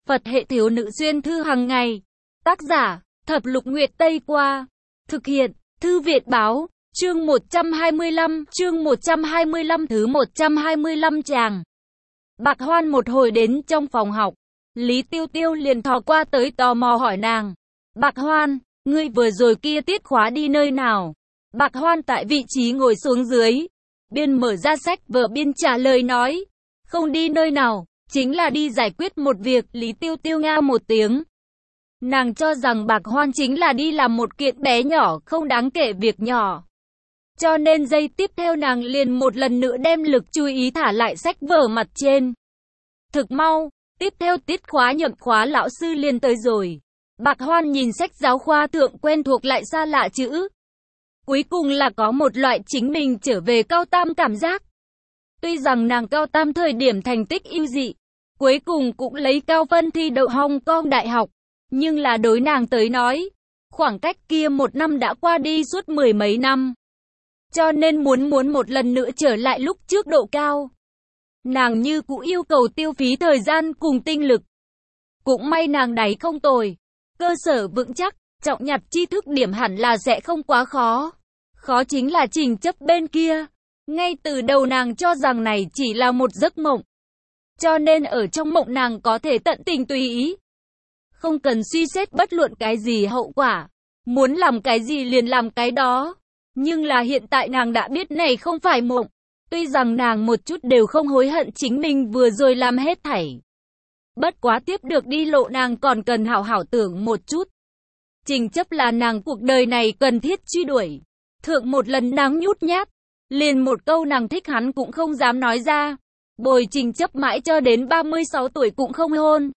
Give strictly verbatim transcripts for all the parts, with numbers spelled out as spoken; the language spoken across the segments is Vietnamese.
Phật hệ thiếu nữ xuyên thư hàng ngày. Tác giả, Thập Lục Nguyệt Tây Qua. Thực hiện, Thư viện báo, chương một trăm hai mươi lăm, chương một trăm hai mươi lăm thứ một trăm hai mươi lăm tràng. Bạc Hoan một hồi đến trong phòng học, Lý Tiêu Tiêu liền thò qua tới tò mò hỏi nàng. Bạc Hoan, ngươi vừa rồi kia tiết khóa đi nơi nào? Bạc Hoan tại vị trí ngồi xuống dưới, biên mở ra sách vở biên trả lời nói. Không đi nơi nào, chính là đi giải quyết một việc. Lý Tiêu Tiêu nga một tiếng. Nàng cho rằng Bạc Hoan chính là đi làm một kiện bé nhỏ không đáng kể việc nhỏ. Cho nên giây tiếp theo nàng liền một lần nữa đem lực chú ý thả lại sách vở mặt trên. Thực mau, tiếp theo tiết khóa nhậm khóa lão sư liền tới rồi. Bạc Hoan nhìn sách giáo khoa thượng quen thuộc lại xa lạ chữ. Cuối cùng là có một loại chính mình trở về cao tam cảm giác. Tuy rằng nàng cao tam thời điểm thành tích ưu dị, cuối cùng cũng lấy cao phân thi đậu Hồng Kông đại học. Nhưng là đối nàng tới nói, khoảng cách kia một năm đã qua đi suốt mười mấy năm. Cho nên muốn muốn một lần nữa trở lại lúc trước độ cao. Nàng như cũ yêu cầu tiêu phí thời gian cùng tinh lực. Cũng may nàng đáy không tồi, cơ sở vững chắc, trọng nhặt tri thức điểm hẳn là sẽ không quá khó. Khó chính là Trình Chấp bên kia. Ngay từ đầu nàng cho rằng này chỉ là một giấc mộng. Cho nên ở trong mộng nàng có thể tận tình tùy ý. Không cần suy xét bất luận cái gì hậu quả. Muốn làm cái gì liền làm cái đó. Nhưng là hiện tại nàng đã biết này không phải mộng. Tuy rằng nàng một chút đều không hối hận chính mình vừa rồi làm hết thảy. Bất quá tiếp được đi lộ nàng còn cần hảo hảo tưởng một chút. Trình Chấp là nàng cuộc đời này cần thiết truy đuổi. Thượng một lần nàng nhút nhát. Liền một câu nàng thích hắn cũng không dám nói ra. Bồi Trình Chấp mãi cho đến ba mươi sáu tuổi cũng không hôn.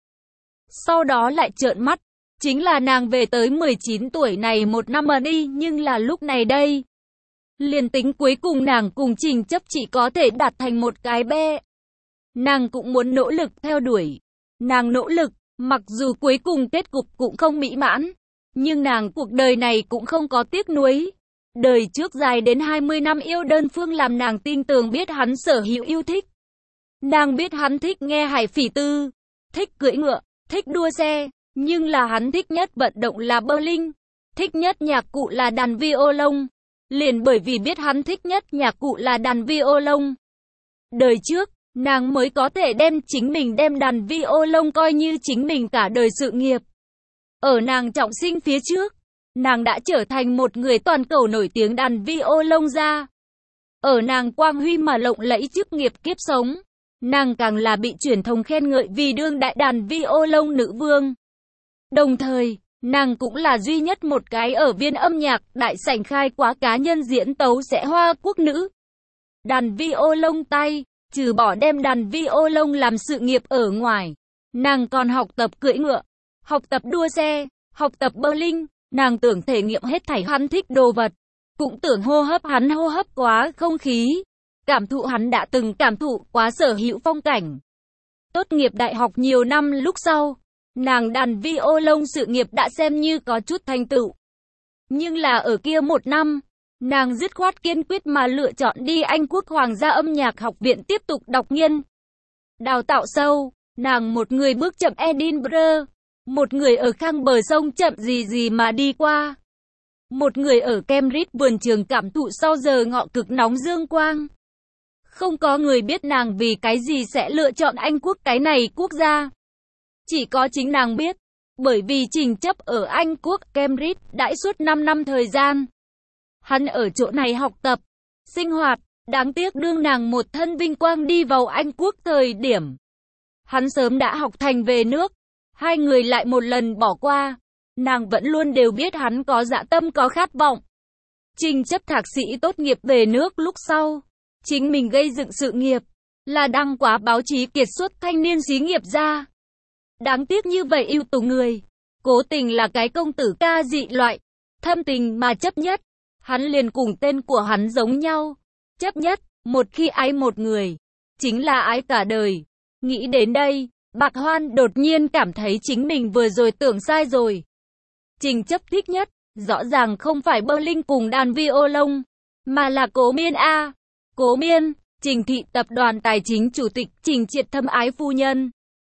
Sau đó lại trợn mắt. Chính là nàng về tới mười chín tuổi này một năm mà đi, nhưng là lúc này đây. Liền tính cuối cùng nàng cùng Trình Chấp chỉ có thể đạt thành một cái be. Nàng cũng muốn nỗ lực theo đuổi. Nàng nỗ lực, mặc dù cuối cùng kết cục cũng không mỹ mãn. Nhưng nàng cuộc đời này cũng không có tiếc nuối. Đời trước dài đến hai mươi năm yêu đơn phương làm nàng tin tưởng biết hắn sở hữu yêu thích. Nàng biết hắn thích nghe hải phỉ tư, thích cưỡi ngựa, thích đua xe. Nhưng là hắn thích nhất vận động là bowling, thích nhất nhạc cụ là đàn violon. Liền bởi vì biết hắn thích nhất nhạc cụ là đàn violon. Đời trước, nàng mới có thể đem chính mình đem đàn violon coi như chính mình cả đời sự nghiệp. Ở nàng trọng sinh phía trước, nàng đã trở thành một người toàn cầu nổi tiếng đàn violon gia. Ở nàng quang huy mà lộng lẫy chức nghiệp kiếp sống, nàng càng là bị truyền thông khen ngợi vì đương đại đàn violon nữ vương. Đồng thời, nàng cũng là duy nhất một cái ở viên âm nhạc đại sảnh khai quá cá nhân diễn tấu sẽ Hoa Quốc nữ. Đàn violon tay, trừ bỏ đem đàn violon làm sự nghiệp ở ngoài, nàng còn học tập cưỡi ngựa, học tập đua xe, học tập bowling, nàng tưởng thể nghiệm hết thảy hắn thích đồ vật, cũng tưởng hô hấp hắn hô hấp quá không khí, cảm thụ hắn đã từng cảm thụ quá sở hữu phong cảnh. Tốt nghiệp đại học nhiều năm lúc sau, nàng đàn violon sự nghiệp đã xem như có chút thành tựu. Nhưng là ở kia một năm, nàng dứt khoát kiên quyết mà lựa chọn đi Anh Quốc Hoàng gia âm nhạc học viện tiếp tục đọc nghiên. Đào tạo sâu, nàng một người bước chậm Edinburgh, một người ở khang bờ sông chậm gì gì mà đi qua. Một người ở Cambridge vườn trường cảm thụ sau giờ ngọ cực nóng dương quang. Không có người biết nàng vì cái gì sẽ lựa chọn Anh Quốc cái này quốc gia. Chỉ có chính nàng biết, bởi vì Trình Chấp ở Anh Quốc Cambridge đãi suốt năm năm thời gian. Hắn ở chỗ này học tập, sinh hoạt, đáng tiếc đương nàng một thân vinh quang đi vào Anh Quốc thời điểm. Hắn sớm đã học thành về nước, hai người lại một lần bỏ qua, nàng vẫn luôn đều biết hắn có dạ tâm có khát vọng. Trình Chấp thạc sĩ tốt nghiệp về nước lúc sau, chính mình gây dựng sự nghiệp, là đăng quá báo chí kiệt xuất thanh niên xí nghiệp gia. Đáng tiếc như vậy ưu tú người, cố tình là cái công tử ca dị loại, thâm tình mà chấp nhất, hắn liền cùng tên của hắn giống nhau, chấp nhất, một khi ái một người, chính là ái cả đời. Nghĩ đến đây, Bạc Hoan đột nhiên cảm thấy chính mình vừa rồi tưởng sai rồi. Trình Chấp thích nhất, rõ ràng không phải bowling cùng đàn violon, mà là Cố Miên A. Cố Miên, Trình thị tập đoàn tài chính chủ tịch Trình Triệt thâm ái phu nhân.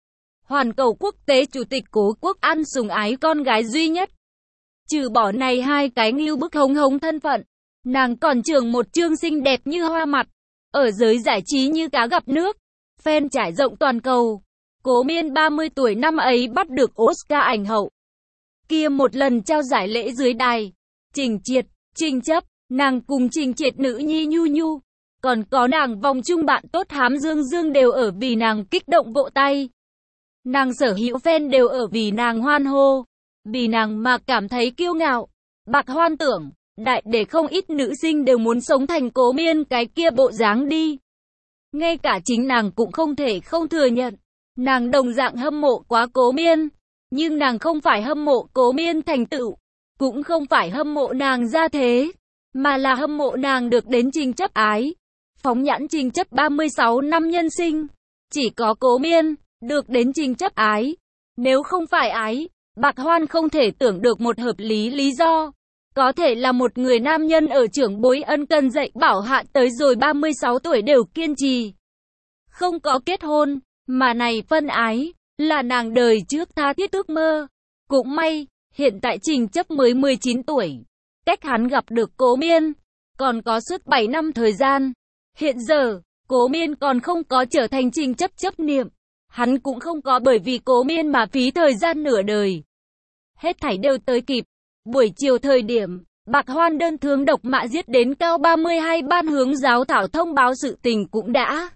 Hoàn cầu quốc tế chủ tịch Cố Quốc An sủng ái con gái duy nhất. Trừ bỏ này hai cái ngưu bức hống hống thân phận, nàng còn trưởng một chương xinh đẹp như hoa mặt, ở giới giải trí như cá gặp nước, fan trải rộng toàn cầu. Cố Miên ba mươi tuổi năm ấy bắt được Oscar ảnh hậu. Kia một lần trao giải lễ dưới đài, Trình Triệt, Trình Chấp, nàng cùng Trình Triệt nữ nhi Nhu Nhu, còn có nàng vòng chung bạn tốt Hám Dương Dương đều ở vì nàng kích động vỗ tay. Nàng sở hữu fan đều ở vì nàng hoan hô, vì nàng mà cảm thấy kiêu ngạo. Bạc Hoan tưởng, đại để không ít nữ sinh đều muốn sống thành Cố Miên cái kia bộ dáng đi. Ngay cả chính nàng cũng không thể không thừa nhận, nàng đồng dạng hâm mộ quá Cố Miên, nhưng nàng không phải hâm mộ Cố Miên thành tựu, cũng không phải hâm mộ nàng ra thế, mà là hâm mộ nàng được đến Trình Chấp ái. Phóng nhãn Trình Chấp ba mươi sáu năm nhân sinh, chỉ có Cố Miên được đến Trình Chấp ái. Nếu không phải ái, Bạc Hoan không thể tưởng được một hợp lý lý do. Có thể là một người nam nhân ở trưởng bối ân cần dạy bảo hạ tới rồi ba mươi sáu tuổi đều kiên trì, không có kết hôn, mà này phân ái, là nàng đời trước tha thiết ước mơ. Cũng may, hiện tại Trình Chấp mới mười chín tuổi, cách hắn gặp được Cố Miên, còn có suốt bảy năm thời gian. Hiện giờ, Cố Miên còn không có trở thành Trình Chấp chấp niệm, hắn cũng không có bởi vì Cố Miên mà phí thời gian nửa đời. Hết thảy đều tới kịp. Buổi chiều thời điểm, Bạc Hoan đơn thương độc mã giết đến cao ba mươi hai ban hướng giáo thảo thông báo sự tình cũng đã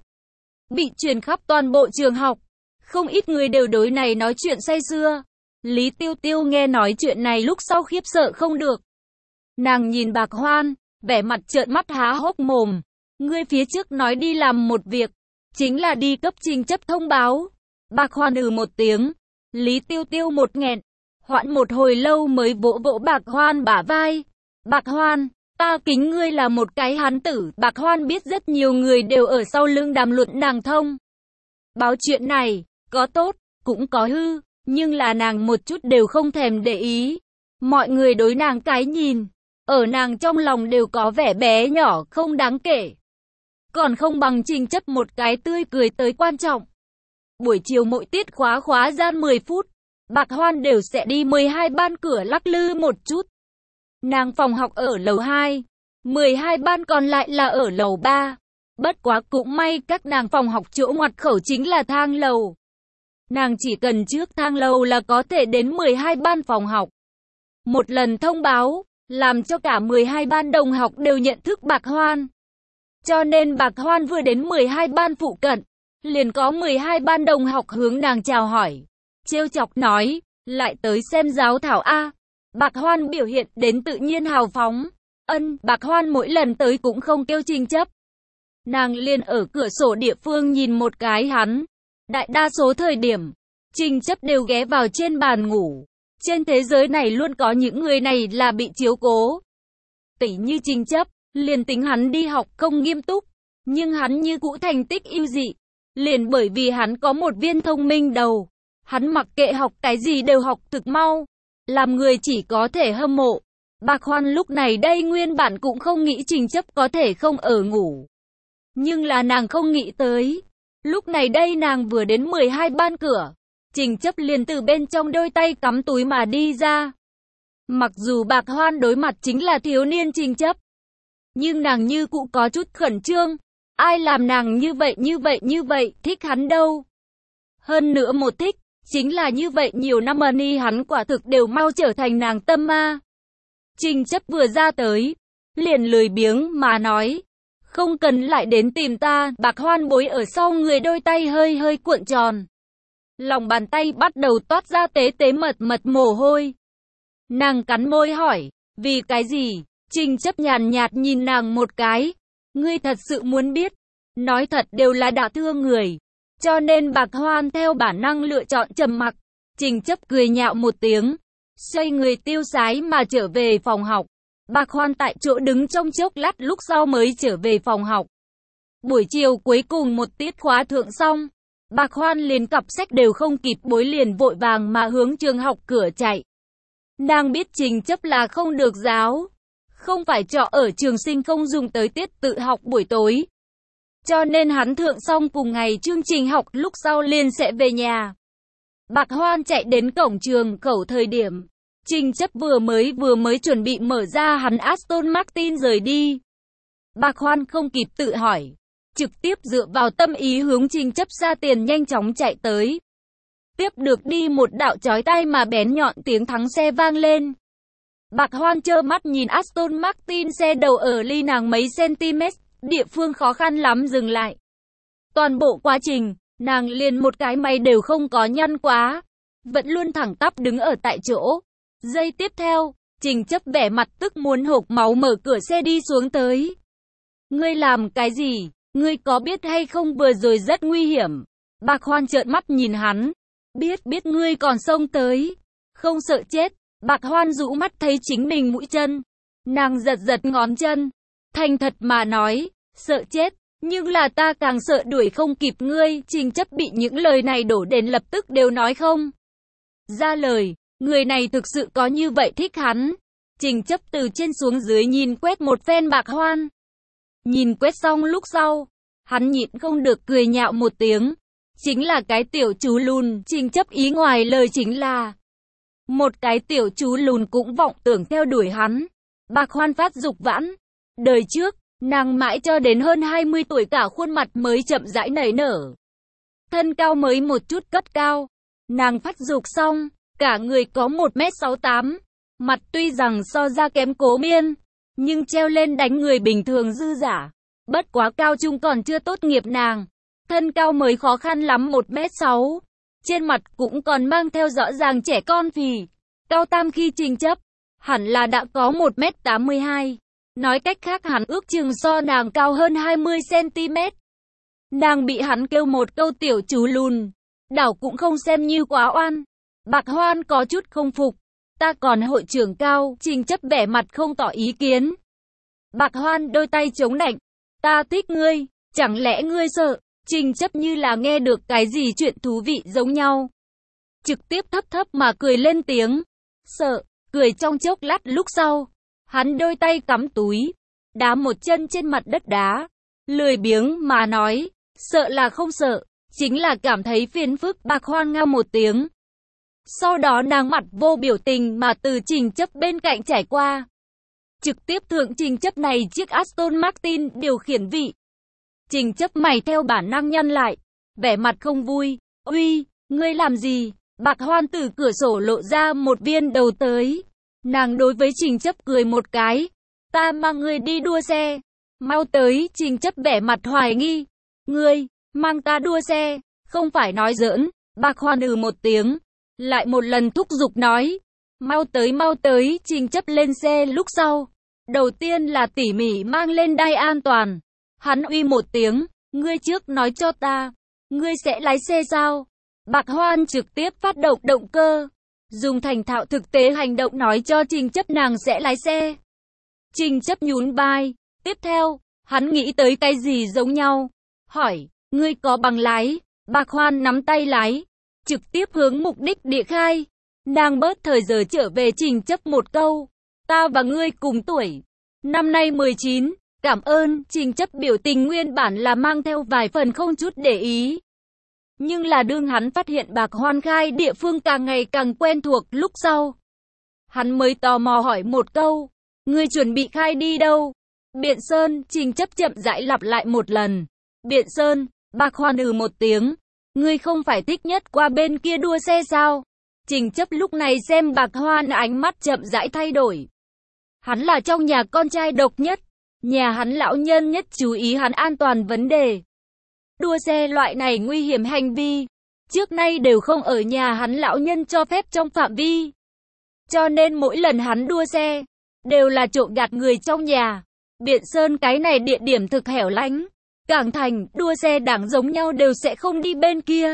bị truyền khắp toàn bộ trường học. Không ít người đều đối này nói chuyện say sưa. Lý Tiêu Tiêu nghe nói chuyện này lúc sau khiếp sợ không được. Nàng nhìn Bạc Hoan, vẻ mặt trợn mắt há hốc mồm. Ngươi phía trước nói đi làm một việc, chính là đi cấp Trình Chấp thông báo. Bạc Hoan ừ một tiếng. Lý Tiêu Tiêu một nghẹn, hoãn một hồi lâu mới vỗ vỗ Bạc Hoan bả vai. Bạc Hoan, ta kính ngươi là một cái hán tử. Bạc Hoan biết rất nhiều người đều ở sau lưng đàm luận nàng thông báo chuyện này, có tốt, cũng có hư, nhưng là nàng một chút đều không thèm để ý. Mọi người đối nàng cái nhìn, ở nàng trong lòng đều có vẻ bé nhỏ không đáng kể. Còn không bằng Trình Chấp một cái tươi cười tới quan trọng. Buổi chiều mỗi tiết khóa khóa gian mười phút, Bạc Hoan đều sẽ đi mười hai ban cửa lắc lư một chút. Nàng phòng học ở lầu hai, mười hai ban còn lại là ở lầu ba. Bất quá cũng may các nàng phòng học chỗ ngoặt khẩu chính là thang lầu. Nàng chỉ cần trước thang lầu là có thể đến mười hai ban phòng học. Một lần thông báo, làm cho cả mười hai ban đồng học đều nhận thức Bạc Hoan. Cho nên Bạc Hoan vừa đến mười hai ban phụ cận, liền có mười hai ban đồng học hướng nàng chào hỏi. Trêu chọc nói, lại tới xem giáo thảo A. Bạc Hoan biểu hiện đến tự nhiên hào phóng. Ân, Bạc Hoan mỗi lần tới cũng không kêu Trình Chấp. Nàng liền ở cửa sổ địa phương nhìn một cái hắn. Đại đa số thời điểm, Trình Chấp đều ghé vào trên bàn ngủ. Trên thế giới này luôn có những người này là bị chiếu cố. Tỉ như Trình Chấp, liền tính hắn đi học không nghiêm túc, nhưng hắn như cũ thành tích ưu dị. Liền bởi vì hắn có một viên thông minh đầu, hắn mặc kệ học cái gì đều học thực mau, làm người chỉ có thể hâm mộ. Bạc Hoan lúc này đây nguyên bản cũng không nghĩ Trình Chấp có thể không ở ngủ. Nhưng là nàng không nghĩ tới. Lúc này đây nàng vừa đến mười hai ban cửa, Trình Chấp liền từ bên trong đôi tay cắm túi mà đi ra. Mặc dù Bạc Hoan đối mặt chính là thiếu niên Trình Chấp, nhưng nàng như cũ có chút khẩn trương. Ai làm nàng như vậy như vậy như vậy, thích hắn đâu. Hơn nữa một thích, chính là như vậy nhiều năm ni hắn quả thực đều mau trở thành nàng tâm ma. Trình Chấp vừa ra tới, liền lười biếng mà nói, không cần lại đến tìm ta. Bạc Hoan bối ở sau người đôi tay hơi hơi cuộn tròn. Lòng bàn tay bắt đầu toát ra tế tế mật mật mồ hôi. Nàng cắn môi hỏi, vì cái gì? Trình Chấp nhàn nhạt nhìn nàng một cái. Ngươi thật sự muốn biết, nói thật đều là đã thương người. Cho nên Bạc Hoan theo bản năng lựa chọn trầm mặc. Trình Chấp cười nhạo một tiếng, xoay người tiêu sái mà trở về phòng học. Bạc Hoan tại chỗ đứng trong chốc lát lúc sau mới trở về phòng học. Buổi chiều cuối cùng một tiết khóa thượng xong, Bạc Hoan liền cặp sách đều không kịp bối liền vội vàng mà hướng trường học cửa chạy. Nàng biết Trình Chấp là không được giáo, không phải trọ ở trường sinh không dùng tới tiết tự học buổi tối. Cho nên hắn thượng xong cùng ngày chương trình học lúc sau liền sẽ về nhà. Bạc Hoan chạy đến cổng trường khẩu thời điểm Trình Chấp vừa mới vừa mới chuẩn bị mở ra hắn Aston Martin rời đi. Bạc Hoan không kịp tự hỏi, trực tiếp dựa vào tâm ý hướng Trình Chấp ra tiền nhanh chóng chạy tới. Tiếp được đi một đạo chói tai mà bén nhọn tiếng thắng xe vang lên. Bạc Hoan trơ mắt nhìn Aston Martin xe đầu ở ly nàng mấy cm, địa phương khó khăn lắm dừng lại. Toàn bộ quá trình, nàng liền một cái mày đều không có nhăn quá, vẫn luôn thẳng tắp đứng ở tại chỗ. Giây tiếp theo, Trình Chấp vẻ mặt tức muốn hộc máu mở cửa xe đi xuống tới. Ngươi làm cái gì? Ngươi có biết hay không vừa rồi rất nguy hiểm? Bạc Hoan trợn mắt nhìn hắn. Biết biết ngươi còn xông tới. Không sợ chết. Bạc Hoan rũ mắt thấy chính mình mũi chân. Nàng giật giật ngón chân. Thành thật mà nói, sợ chết. Nhưng là ta càng sợ đuổi không kịp ngươi. Trình Chấp bị những lời này đổ đến lập tức đều nói không ra lời. Người này thực sự có như vậy thích hắn. Trình Chấp từ trên xuống dưới nhìn quét một phen Bạc Hoan. Nhìn quét xong lúc sau, hắn nhịn không được cười nhạo một tiếng. Chính là cái tiểu chú lùn. Trình Chấp ý ngoài lời chính là một cái tiểu chú lùn cũng vọng tưởng theo đuổi hắn. Bạc Hoan phát dục vãn. Đời trước, nàng mãi cho đến hơn hai mươi tuổi cả khuôn mặt mới chậm rãi nảy nở. Thân cao mới một chút cất cao. Nàng phát dục xong, cả người có một mét sáu tám. Mặt tuy rằng so ra kém Cố Miên, nhưng treo lên đánh người bình thường dư giả. Bất quá cao trung còn chưa tốt nghiệp nàng. Thân cao mới khó khăn lắm một mét sáu. Trên mặt cũng còn mang theo rõ ràng trẻ con phì. Cao tam khi Trình Chấp, hẳn là đã có một mét tám mươi hai. Nói cách khác hắn ước chừng so nàng cao hơn hai mươi xăng-ti mét. Nàng bị hắn kêu một câu tiểu chú lùn. Đảo cũng không xem như quá oan. Bạc Hoan có chút không phục. Ta còn hội trưởng cao. Trình Chấp vẻ mặt không tỏ ý kiến. Bạc Hoan đôi tay chống nạnh. Ta thích ngươi. Chẳng lẽ ngươi sợ? Trình Chấp như là nghe được cái gì chuyện thú vị giống nhau. Trực tiếp thấp thấp mà cười lên tiếng. Sợ. Cười trong chốc lát lúc sau. Hắn đôi tay cắm túi. Đá một chân trên mặt đất đá. Lười biếng mà nói. Sợ là không sợ. Chính là cảm thấy phiền phức. Bạc Hoan ngao một tiếng. Sau đó nàng mặt vô biểu tình mà từ Trình Chấp bên cạnh trải qua. Trực tiếp thượng Trình Chấp này chiếc Aston Martin điều khiển vị. Trình Chấp mày theo bản năng nhăn lại. Vẻ mặt không vui. Uy, ngươi làm gì? Bạc Hoan từ cửa sổ lộ ra một viên đầu tới. Nàng đối với Trình Chấp cười một cái. Ta mang ngươi đi đua xe. Mau tới. Trình Chấp vẻ mặt hoài nghi. Ngươi, mang ta đua xe. Không phải nói giỡn. Bạc Hoan ừ một tiếng. Lại một lần thúc giục nói. Mau tới mau tới. Trình Chấp lên xe lúc sau. Đầu tiên là tỉ mỉ mang lên đai an toàn. Hắn uy một tiếng. Ngươi trước nói cho ta. Ngươi sẽ lái xe sao? Bạc Hoan trực tiếp phát động động cơ. Dùng thành thạo thực tế hành động nói cho Trình Chấp nàng sẽ lái xe. Trình Chấp nhún vai. Tiếp theo, hắn nghĩ tới cái gì giống nhau. Hỏi, ngươi có bằng lái? Bạc Hoan nắm tay lái. Trực tiếp hướng mục đích địa khai. Nàng bớt thời giờ trở về Trình Chấp một câu. Ta và ngươi cùng tuổi. Năm nay mười chín. Cảm ơn. Trình Chấp biểu tình nguyên bản là mang theo vài phần không chút để ý. Nhưng là đương hắn phát hiện Bạc Hoan khai địa phương càng ngày càng quen thuộc lúc sau. Hắn mới tò mò hỏi một câu. Ngươi chuẩn bị khai đi đâu? Biện Sơn. Trình Chấp chậm rãi lặp lại một lần. Biện Sơn. Bạc Hoan ừ một tiếng. Ngươi không phải thích nhất qua bên kia đua xe sao? Trình Chấp lúc này xem Bạc Hoan ánh mắt chậm rãi thay đổi. Hắn là trong nhà con trai độc nhất. Nhà hắn lão nhân nhất chú ý hắn an toàn vấn đề. Đua xe loại này nguy hiểm hành vi. Trước nay đều không ở nhà hắn lão nhân cho phép trong phạm vi. Cho nên mỗi lần hắn đua xe, đều là trộm gạt người trong nhà. Biện Sơn cái này địa điểm thực hẻo lánh. Cảng Thành, đua xe đảng giống nhau đều sẽ không đi bên kia.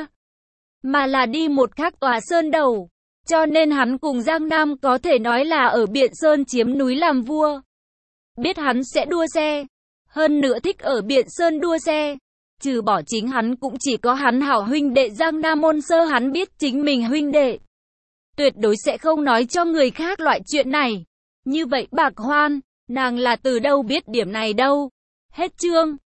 Mà là đi một khác tòa sơn đầu. Cho nên hắn cùng Giang Nam có thể nói là ở Biện Sơn chiếm núi làm vua. Biết hắn sẽ đua xe. Hơn nữa thích ở Biện Sơn đua xe. Trừ bỏ chính hắn cũng chỉ có hắn hảo huynh đệ Giang Nam Môn Sơ hắn biết chính mình huynh đệ. Tuyệt đối sẽ không nói cho người khác loại chuyện này. Như vậy Bạc Hoan, nàng là từ đâu biết điểm này đâu. Hết chương.